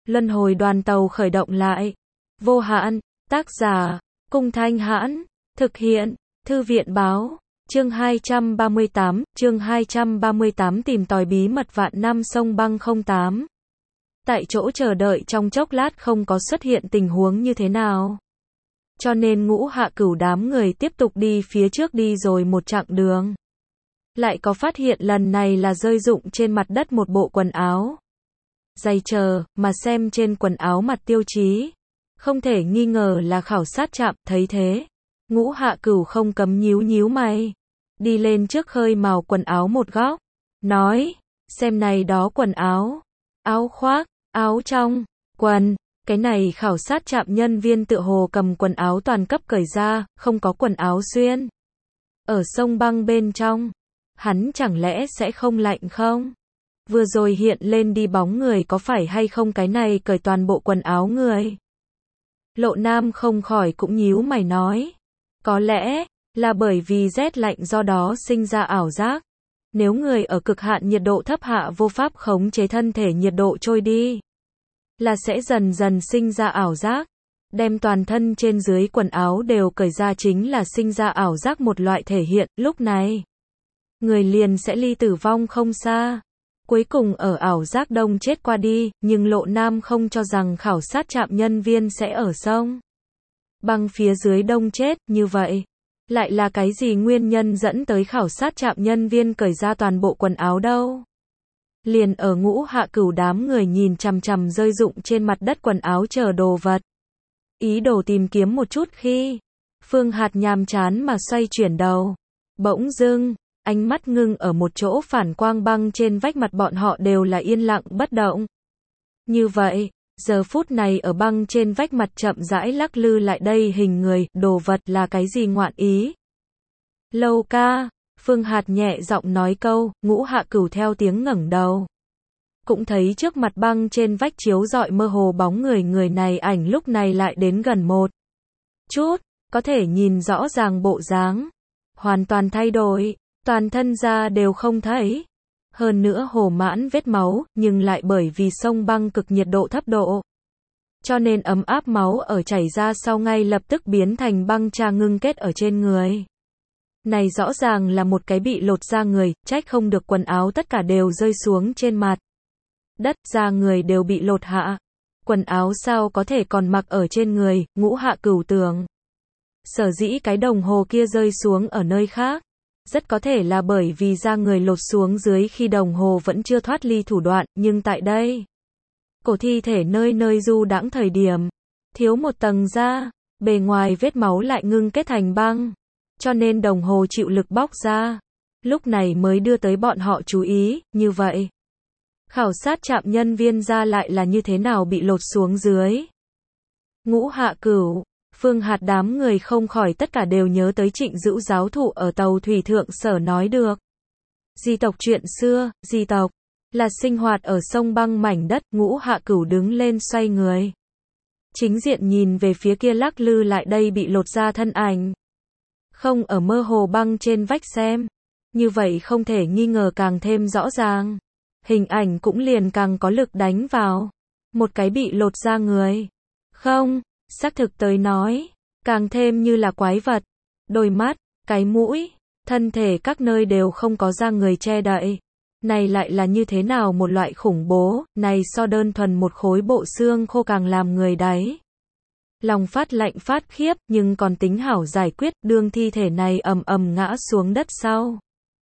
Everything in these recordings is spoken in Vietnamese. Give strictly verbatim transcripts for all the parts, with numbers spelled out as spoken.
Luân hồi đoàn tàu khởi động lại. Vô hạn, tác giả, Cung Thanh Hãn, thực hiện, Thư viện báo, chương hai trăm ba mươi tám, chương hai trăm ba mươi tám tìm tòi bí mật vạn năm sông băng không tám. Tại chỗ chờ đợi trong chốc lát không có xuất hiện tình huống như thế nào. Cho nên Ngũ Hạ Cửu đám người tiếp tục đi phía trước đi rồi một chặng đường. Lại có phát hiện lần này là rơi rụng trên mặt đất một bộ quần áo. Dày chờ, mà xem trên quần áo mặt tiêu chí. Không thể nghi ngờ là khảo sát trạm, thấy thế. Ngũ Hạ Cửu không cấm nhíu nhíu mày. Đi lên trước khơi màu quần áo một góc. Nói, xem này đó quần áo. Áo khoác, áo trong, quần. Cái này khảo sát trạm nhân viên tựa hồ cầm quần áo toàn cấp cởi ra, không có quần áo xuyên. Ở sông băng bên trong. Hắn chẳng lẽ sẽ không lạnh không? Vừa rồi hiện lên đi bóng người có phải hay không cái này cởi toàn bộ quần áo người? Lộ Nam không khỏi cũng nhíu mày nói. Có lẽ, là bởi vì rét lạnh do đó sinh ra ảo giác. Nếu người ở cực hạn nhiệt độ thấp hạ vô pháp khống chế thân thể nhiệt độ trôi đi, là sẽ dần dần sinh ra ảo giác. Đem toàn thân trên dưới quần áo đều cởi ra chính là sinh ra ảo giác một loại thể hiện, lúc này. Người liền sẽ ly tử vong không xa. Cuối cùng ở ảo giác đông chết qua đi, nhưng Lộ Nam không cho rằng khảo sát trạm nhân viên sẽ ở sông băng phía dưới đông chết, như vậy. Lại là cái gì nguyên nhân dẫn tới khảo sát trạm nhân viên cởi ra toàn bộ quần áo đâu? Liền ở Ngũ Hạ Cửu đám người nhìn chằm chằm rơi rụng trên mặt đất quần áo chờ đồ vật. Ý đồ tìm kiếm một chút khi, Phương Hạt nhàm chán mà xoay chuyển đầu. Bỗng dưng, ánh mắt ngưng ở một chỗ phản quang băng trên vách mặt bọn họ đều là yên lặng bất động. Như vậy, giờ phút này ở băng trên vách mặt chậm rãi lắc lư lại đây hình người, đồ vật là cái gì ngoạn ý? Lâu ca, Phương Hạt nhẹ giọng nói câu, Ngũ Hạ Cửu theo tiếng ngẩng đầu. Cũng thấy trước mặt băng trên vách chiếu rọi mơ hồ bóng người người này ảnh lúc này lại đến gần một chút, có thể nhìn rõ ràng bộ dáng. Hoàn toàn thay đổi, toàn thân da đều không thấy. Hơn nữa hồ mãn vết máu, nhưng lại bởi vì sông băng cực nhiệt độ thấp độ. Cho nên ấm áp máu ở chảy ra sau ngay lập tức biến thành băng tra ngưng kết ở trên người. Này rõ ràng là một cái bị lột da người, trách không được quần áo tất cả đều rơi xuống trên mặt đất, da người đều bị lột hạ. Quần áo sao có thể còn mặc ở trên người? Ngũ Hạ Cửu tưởng. Sở dĩ cái đồng hồ kia rơi xuống ở nơi khác. Rất có thể là bởi vì da người lột xuống dưới khi đồng hồ vẫn chưa thoát ly thủ đoạn, nhưng tại đây, cổ thi thể nơi nơi du đãng thời điểm, thiếu một tầng da, bề ngoài vết máu lại ngưng kết thành băng, cho nên đồng hồ chịu lực bóc ra, lúc này mới đưa tới bọn họ chú ý, như vậy. Khảo sát trạm nhân viên da lại là như thế nào bị lột xuống dưới. Ngũ Hạ Cửu, Phương Hạt đám người không khỏi tất cả đều nhớ tới Trịnh Dữu giáo thụ ở tàu thủy thượng sở nói được. Di tộc chuyện xưa, di tộc, là sinh hoạt ở sông băng mảnh đất. Ngũ Hạ Cửu đứng lên xoay người. Chính diện nhìn về phía kia lắc lư lại đây bị lột ra thân ảnh. Không ở mơ hồ băng trên vách xem. Như vậy không thể nghi ngờ càng thêm rõ ràng. Hình ảnh cũng liền càng có lực đánh vào. Một cái bị lột ra người. Không. Xác thực tới nói, càng thêm như là quái vật. Đôi mắt, cái mũi, thân thể các nơi đều không có da người che đậy. Này lại là như thế nào một loại khủng bố, này so đơn thuần một khối bộ xương khô càng làm người đáy. Lòng phát lạnh phát khiếp, nhưng còn tính hảo giải quyết, đương thi thể này ầm ầm ngã xuống đất sau.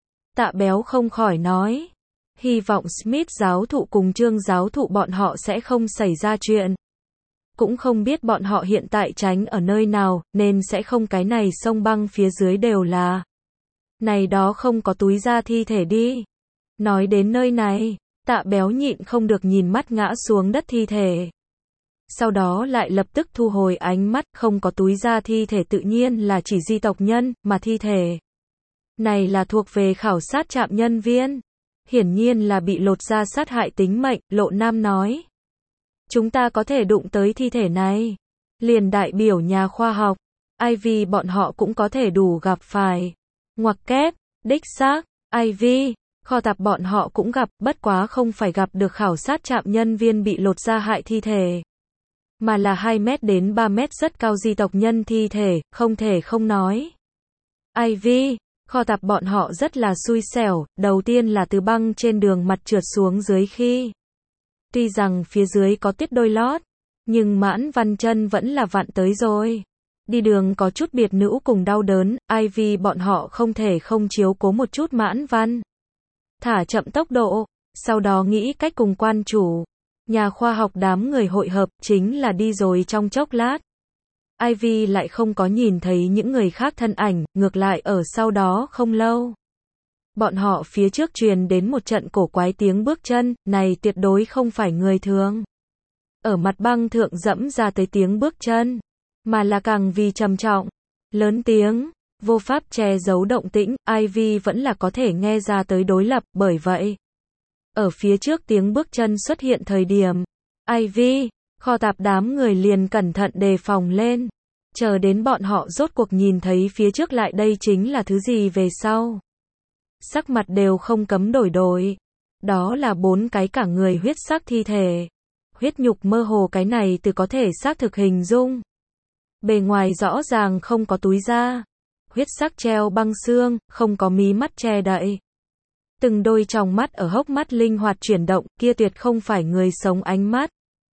Tạ Béo không khỏi nói, hy vọng Smith giáo thụ cùng Trương giáo thụ bọn họ sẽ không xảy ra chuyện. Cũng không biết bọn họ hiện tại tránh ở nơi nào, nên sẽ không cái này sông băng phía dưới đều là. Này đó không có túi da thi thể đi. Nói đến nơi này, Tạ Béo nhịn không được nhìn mắt ngã xuống đất thi thể. Sau đó lại lập tức thu hồi ánh mắt, không có túi da thi thể tự nhiên là chỉ di tộc nhân, mà thi thể này là thuộc về khảo sát trạm nhân viên. Hiển nhiên là bị lột da sát hại tính mệnh, Lộ Nam nói. Chúng ta có thể đụng tới thi thể này. Liền đại biểu nhà khoa học, Ivy bọn họ cũng có thể đủ gặp phải. Ngoặc kép, đích xác, Ivy, Kho tạp bọn họ cũng gặp, bất quá không phải gặp được khảo sát trạm nhân viên bị lột da hại thi thể, mà là hai mét đến ba mét rất cao di tộc nhân thi thể, không thể không nói. Ivy, kho tạp bọn họ rất là xui xẻo, đầu tiên là từ băng trên đường mặt trượt xuống dưới khi. Tuy rằng phía dưới có tiết đôi lót, nhưng Mãn Văn chân vẫn là vặn tới rồi. Đi đường có chút biệt nữ cùng đau đớn, Ivy bọn họ không thể không chiếu cố một chút Mãn Văn. Thả chậm tốc độ, sau đó nghĩ cách cùng quan chủ, nhà khoa học đám người hội hợp, chính là đi rồi trong chốc lát. Ivy lại không có nhìn thấy những người khác thân ảnh, ngược lại ở sau đó không lâu. Bọn họ phía trước truyền đến một trận cổ quái tiếng bước chân, này tuyệt đối không phải người thường. Ở mặt băng thượng dẫm ra tới tiếng bước chân, mà là càng vì trầm trọng, lớn tiếng, vô pháp che giấu động tĩnh, Ivy vẫn là có thể nghe ra tới đối lập, bởi vậy. Ở phía trước tiếng bước chân xuất hiện thời điểm, Ivy, kho tạp đám người liền cẩn thận đề phòng lên, chờ đến bọn họ rốt cuộc nhìn thấy phía trước lại đây chính là thứ gì về sau. Sắc mặt đều không cấm đổi đổi, đó là bốn cái cả người huyết sắc thi thể. Huyết nhục mơ hồ cái này từ có thể xác thực hình dung. Bề ngoài rõ ràng không có túi da, huyết sắc treo băng xương, không có mí mắt che đậy. Từng đôi tròng mắt ở hốc mắt linh hoạt chuyển động, kia tuyệt không phải người sống ánh mắt.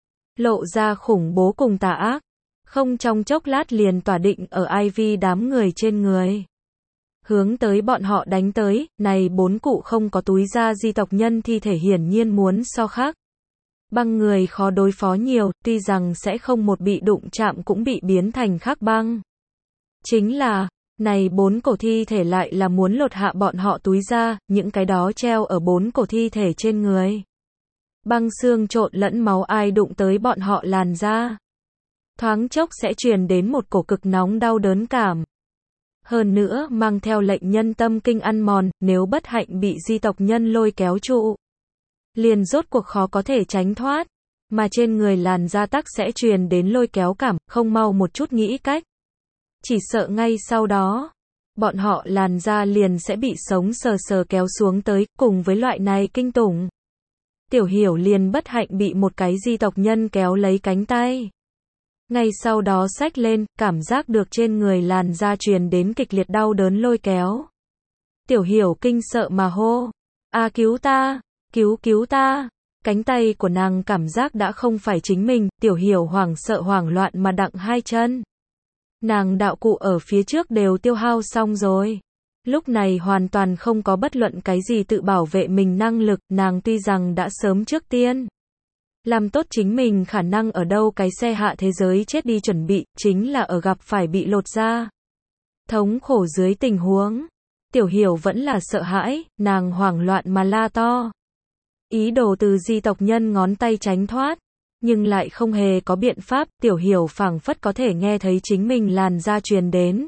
Lộ ra khủng bố cùng tà ác, không trong chốc lát liền tỏa định ở Ivy đám người trên người. Hướng tới bọn họ đánh tới, này bốn cụ không có túi da di tộc nhân thi thể hiển nhiên muốn so khác. Băng người khó đối phó nhiều, tuy rằng sẽ không một bị đụng chạm cũng bị biến thành khắc băng. Chính là, này bốn cổ thi thể lại là muốn lột hạ bọn họ túi da, những cái đó treo ở bốn cổ thi thể trên người. Băng xương trộn lẫn máu ai đụng tới bọn họ làn da. Thoáng chốc sẽ truyền đến một cổ cực nóng đau đớn cảm. Hơn nữa mang theo lệnh nhân tâm kinh ăn mòn, nếu bất hạnh bị di tộc nhân lôi kéo trụ. Liền rốt cuộc khó có thể tránh thoát, mà trên người làn da tắc sẽ truyền đến lôi kéo cảm, không mau một chút nghĩ cách. Chỉ sợ ngay sau đó, bọn họ làn da liền sẽ bị sống sờ sờ kéo xuống tới, cùng với loại này kinh tủng. Tiểu Hiểu liền bất hạnh bị một cái di tộc nhân kéo lấy cánh tay. Ngay sau đó xách lên, cảm giác được trên người làn da truyền đến kịch liệt đau đớn lôi kéo. Tiểu Hiểu kinh sợ mà hô, a cứu ta, cứu cứu ta. Cánh tay của nàng cảm giác đã không phải chính mình, Tiểu Hiểu hoảng sợ hoảng loạn mà đặng hai chân. Nàng đạo cụ ở phía trước đều tiêu hao xong rồi. Lúc này hoàn toàn không có bất luận cái gì tự bảo vệ mình năng lực, nàng tuy rằng đã sớm trước tiên làm tốt chính mình khả năng ở đâu cái xe hạ thế giới chết đi chuẩn bị, chính là ở gặp phải bị lột da. Thống khổ dưới tình huống, Tiểu Hiểu vẫn là sợ hãi, nàng hoảng loạn mà la to. Ý đồ từ di tộc nhân ngón tay tránh thoát, nhưng lại không hề có biện pháp, Tiểu Hiểu phảng phất có thể nghe thấy chính mình làn da truyền đến.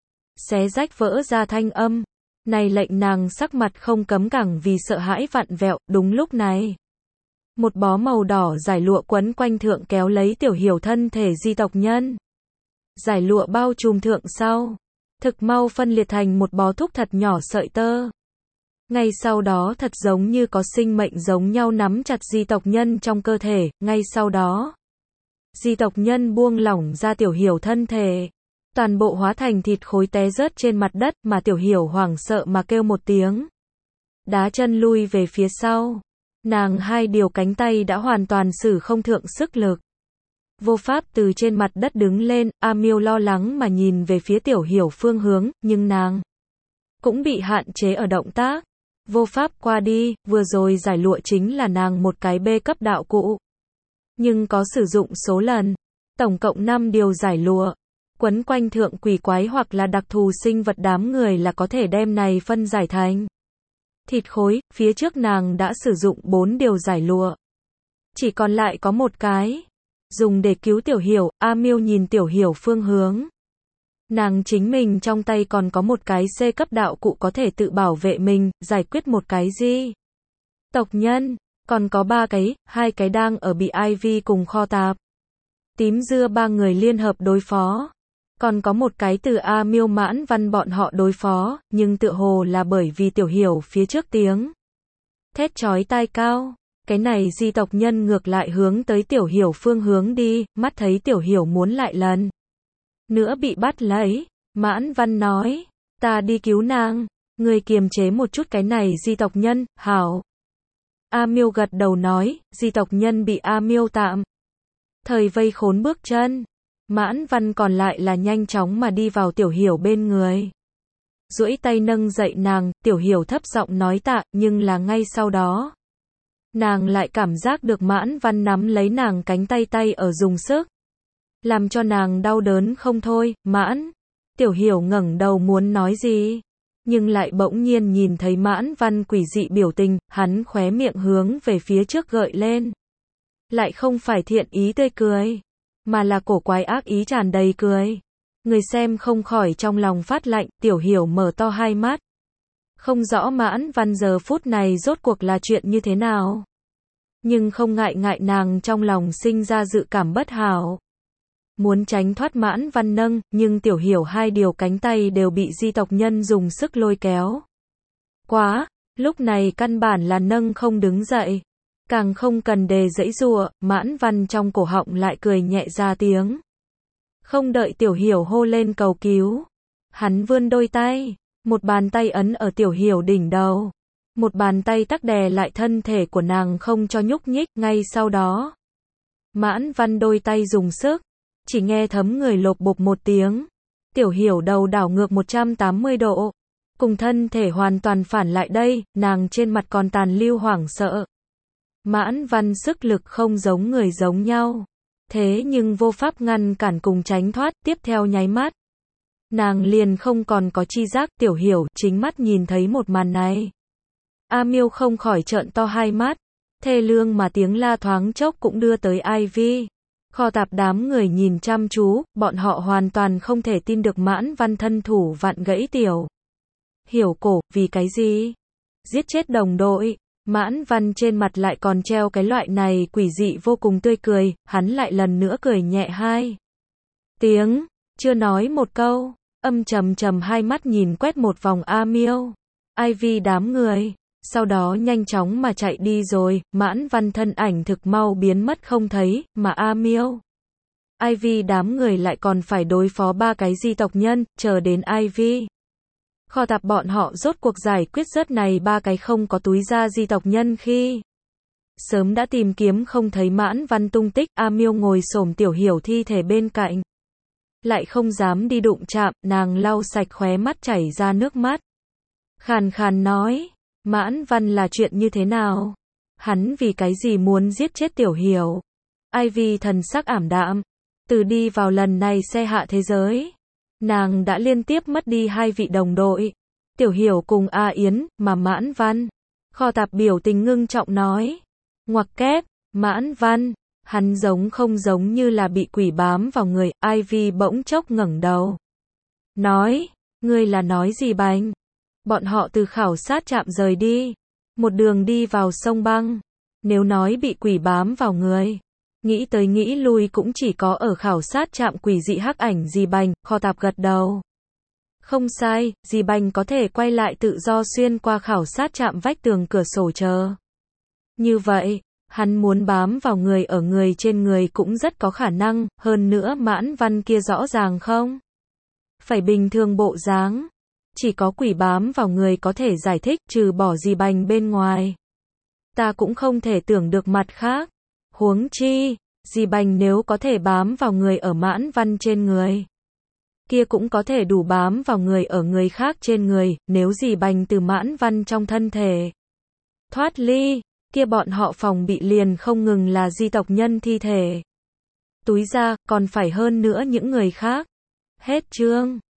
Xé rách vỡ ra thanh âm, này lệnh nàng sắc mặt không cấm càng vì sợ hãi vặn vẹo, đúng lúc này. Một bó màu đỏ giải lụa quấn quanh thượng kéo lấy Tiểu Hiểu thân thể di tộc nhân. Giải lụa bao trùm thượng sau, thực mau phân liệt thành một bó thúc thật nhỏ sợi tơ. Ngay sau đó thật giống như có sinh mệnh giống nhau nắm chặt di tộc nhân trong cơ thể, ngay sau đó. Di tộc nhân buông lỏng ra Tiểu Hiểu thân thể. Toàn bộ hóa thành thịt khối té rớt trên mặt đất mà Tiểu Hiểu hoảng sợ mà kêu một tiếng. Đá chân lui về phía sau. Nàng hai điều cánh tay đã hoàn toàn sử không thượng sức lực. Vô pháp từ trên mặt đất đứng lên, A Miêu lo lắng mà nhìn về phía Tiểu Hiểu phương hướng, nhưng nàng cũng bị hạn chế ở động tác. Vô pháp qua đi, vừa rồi giải lụa chính là nàng một cái B cấp đạo cụ. Nhưng có sử dụng số lần. Tổng cộng năm điều giải lụa. Quấn quanh thượng quỷ quái hoặc là đặc thù sinh vật đám người là có thể đem này phân giải thành thịt khối, phía trước nàng đã sử dụng bốn điều giải lụa. Chỉ còn lại có một cái. Dùng để cứu Tiểu Hiểu, A Miêu nhìn Tiểu Hiểu phương hướng. Nàng chính mình trong tay còn có một cái C cấp đạo cụ có thể tự bảo vệ mình, giải quyết một cái gì. Tộc nhân, còn có ba cái, hai cái đang ở bị Ivy cùng kho tạp. Tím dưa ba người liên hợp đối phó. Còn có một cái từ A Miêu Mãn Văn bọn họ đối phó, nhưng tựa hồ là bởi vì Tiểu Hiểu phía trước tiếng thét chói tai cao. Cái này di tộc nhân ngược lại hướng tới Tiểu Hiểu phương hướng đi, mắt thấy Tiểu Hiểu muốn lại lần nữa bị bắt lấy. Mãn Văn nói, ta đi cứu nàng, người kiềm chế một chút cái này di tộc nhân, hảo. A Miêu gật đầu nói, di tộc nhân bị A Miêu tạm thời vây khốn bước chân. Mãn Văn còn lại là nhanh chóng mà đi vào Tiểu Hiểu bên người. Duỗi tay nâng dậy nàng, Tiểu Hiểu thấp giọng nói tạ, nhưng là ngay sau đó. Nàng lại cảm giác được Mãn Văn nắm lấy nàng cánh tay tay ở dùng sức. Làm cho nàng đau đớn không thôi, Mãn. Tiểu Hiểu ngẩng đầu muốn nói gì. Nhưng lại bỗng nhiên nhìn thấy Mãn Văn quỷ dị biểu tình, hắn khóe miệng hướng về phía trước gợi lên. Lại không phải thiện ý tươi cười, mà là cổ quái ác ý tràn đầy cười. Người xem không khỏi trong lòng phát lạnh, Tiểu Hiểu mở to hai mắt. Không rõ Mãn Văn giờ phút này rốt cuộc là chuyện như thế nào. Nhưng không ngại ngại nàng trong lòng sinh ra dự cảm bất hảo. Muốn tránh thoát Mãn Văn nâng, nhưng Tiểu Hiểu hai điều cánh tay đều bị di tộc nhân dùng sức lôi kéo. Quá, lúc này căn bản là nâng không đứng dậy. Càng không cần đề giãy giụa, Mãn Văn trong cổ họng lại cười nhẹ ra tiếng. Không đợi Tiểu Hiểu hô lên cầu cứu. Hắn vươn đôi tay, một bàn tay ấn ở Tiểu Hiểu đỉnh đầu. Một bàn tay tắc đè lại thân thể của nàng không cho nhúc nhích, ngay sau đó. Mãn Văn đôi tay dùng sức, chỉ nghe thấm người lộp bộp một tiếng. Tiểu Hiểu đầu đảo ngược một trăm tám mươi độ. Cùng thân thể hoàn toàn phản lại đây, nàng trên mặt còn tàn lưu hoảng sợ. Mãn Văn sức lực không giống người giống nhau. Thế nhưng vô pháp ngăn cản cùng tránh thoát, tiếp theo nháy mắt. Nàng liền không còn có chi giác, Tiểu Hiểu chính mắt nhìn thấy một màn này. A Miêu không khỏi trợn to hai mắt. Thê lương mà tiếng la thoáng chốc cũng đưa tới Ivy. Kho tạp đám người nhìn chăm chú, bọn họ hoàn toàn không thể tin được Mãn Văn thân thủ vặn gãy Tiểu Hiểu cổ, vì cái gì? Giết chết đồng đội. Mãn Văn trên mặt lại còn treo cái loại này quỷ dị vô cùng tươi cười, hắn lại lần nữa cười nhẹ hai tiếng, chưa nói một câu, âm trầm trầm hai mắt nhìn quét một vòng A Miêu, Ivy đám người, sau đó nhanh chóng mà chạy đi rồi. Mãn Văn thân ảnh thực mau biến mất không thấy, mà A Miêu, Ivy đám người lại còn phải đối phó ba cái di tộc nhân, chờ đến Ivy. Kho tạp bọn họ rốt cuộc giải quyết rớt này ba cái không có túi da di tộc nhân khi sớm đã tìm kiếm không thấy Mãn Văn tung tích. A Miêu ngồi xổm Tiểu Hiểu thi thể bên cạnh, lại không dám đi đụng chạm, nàng lau sạch khóe mắt chảy ra nước mắt, khàn khàn nói, Mãn Văn là chuyện như thế nào? Hắn vì cái gì muốn giết chết Tiểu Hiểu? Ivy thần sắc ảm đạm, từ đi vào lần này xe hạ thế giới, nàng đã liên tiếp mất đi hai vị đồng đội, Tiểu Hiểu cùng A Yến, mà Mãn Văn. Kho tạp biểu tình ngưng trọng nói, ngoặc kép, Mãn Văn, hắn giống không giống như là bị quỷ bám vào người. Ivy bỗng chốc ngẩng đầu, nói, ngươi là nói gì Bành? Bọn họ từ khảo sát trạm rời đi, một đường đi vào sông băng, nếu nói bị quỷ bám vào người, nghĩ tới nghĩ lui cũng chỉ có ở khảo sát trạm quỷ dị hắc ảnh Dì Bành. Kho tạp gật đầu. Không sai, Dì Bành có thể quay lại tự do xuyên qua khảo sát trạm vách tường cửa sổ chờ. Như vậy, hắn muốn bám vào người ở người trên người cũng rất có khả năng, hơn nữa Mãn Văn kia rõ ràng không phải bình thường bộ dáng. Chỉ có quỷ bám vào người có thể giải thích, trừ bỏ Dì Bành bên ngoài. Ta cũng không thể tưởng được mặt khác. Huống chi, Dì Bành nếu có thể bám vào người ở Mãn Văn trên người, kia cũng có thể đủ bám vào người ở người khác trên người. Nếu Dì Bành từ Mãn Văn trong thân thể thoát ly, kia bọn họ phòng bị liền không ngừng là di tộc nhân thi thể, túi da, còn phải hơn nữa những người khác. Hết chương.